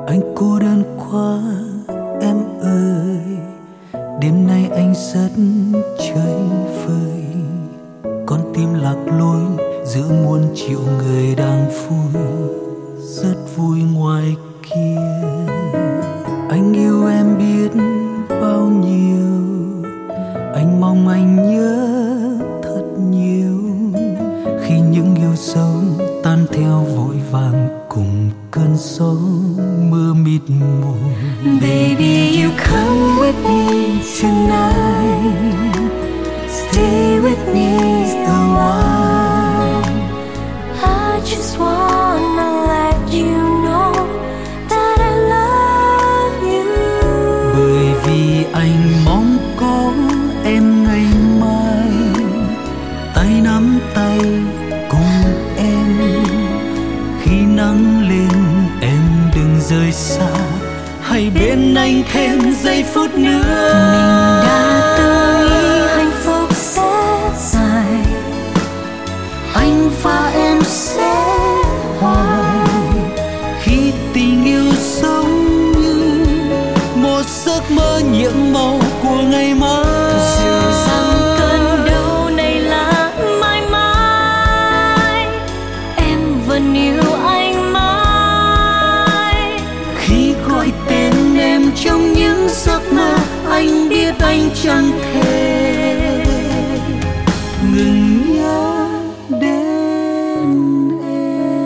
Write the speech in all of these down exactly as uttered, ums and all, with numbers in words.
Anh cô đơn quá em ơi, đêm nay anh rất chơi vơi, con tim lạc lối giữa muôn triệu người đang vui, rất vui ngoài kia. Anh yêu em biết bao nhiêu, anh mong anh nhớ thật nhiều, khi những yêu dấu tan theo vội vàng cùng cơn gió mưa mịt mù. Baby, you come with me tonight, stay with me a while. I just wanna let you know that I love you. Bởi vì anh mong có em ngày mai, tay nắm tay cùng em, khi nắng lên em đừng rời xa, hãy bên anh thêm giây phút nữa. Mình đã từng nghĩ hạnh phúc sẽ dài, Anh và em sẽ hoài, khi tình yêu sống như một giấc mơ nhiệm màu của ngày mai. dù rằng cơn đau này là mãi mãi, em vẫn yêu anh mãi. Khi gọi tên em trong những giấc mơ, anh biết anh chẳng thể ngừng nhớ đến em.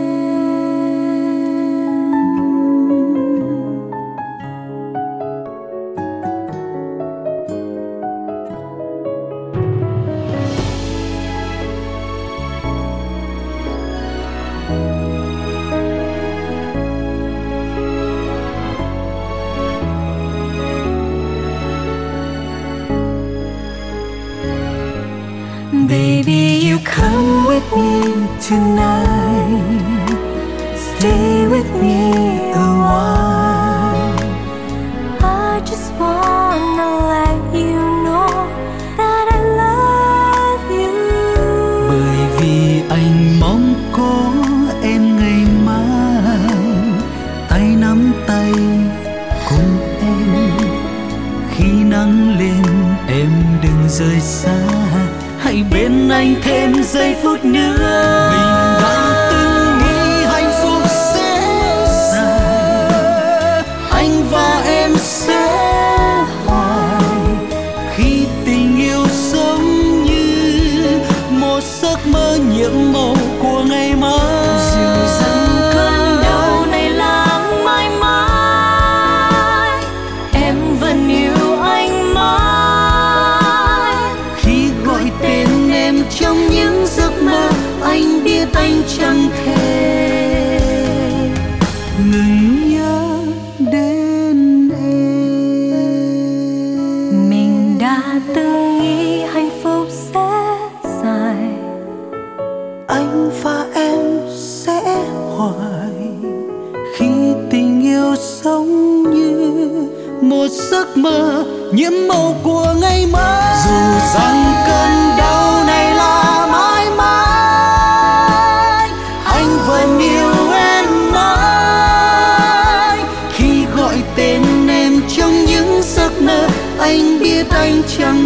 Baby, you come with me tonight, stay with me a while. I just wanna let you know that I love you. Bởi vì anh mong có em ngày mai, tay nắm tay cùng em, khi nắng lên em đừng rời xa, hãy bên anh thêm giây phút nữa. Mình đã từng nghĩ hạnh phúc sẽ dài, anh và em sẽ hoài, khi tình yêu sống như một giấc mơ nhiệm màu của ngày mai. Dù rằng cơn đau này là mãi mãi, em vẫn yêu anh mãi. Khi gọi tên em trong những giấc mơ, anh biết anh chẳng thể ngừng nhớ đến em. Mình đã từng nghĩ hạnh phúc sẽ dài, Anh và em sẽ hoài, khi tình yêu sống như một giấc mơ nhiễm màu của ngày mai. Dù rằng cơn đau này là mãi mãi, anh vẫn yêu em mãi. Khi gọi tên em trong những giấc mơ, anh biết anh chẳng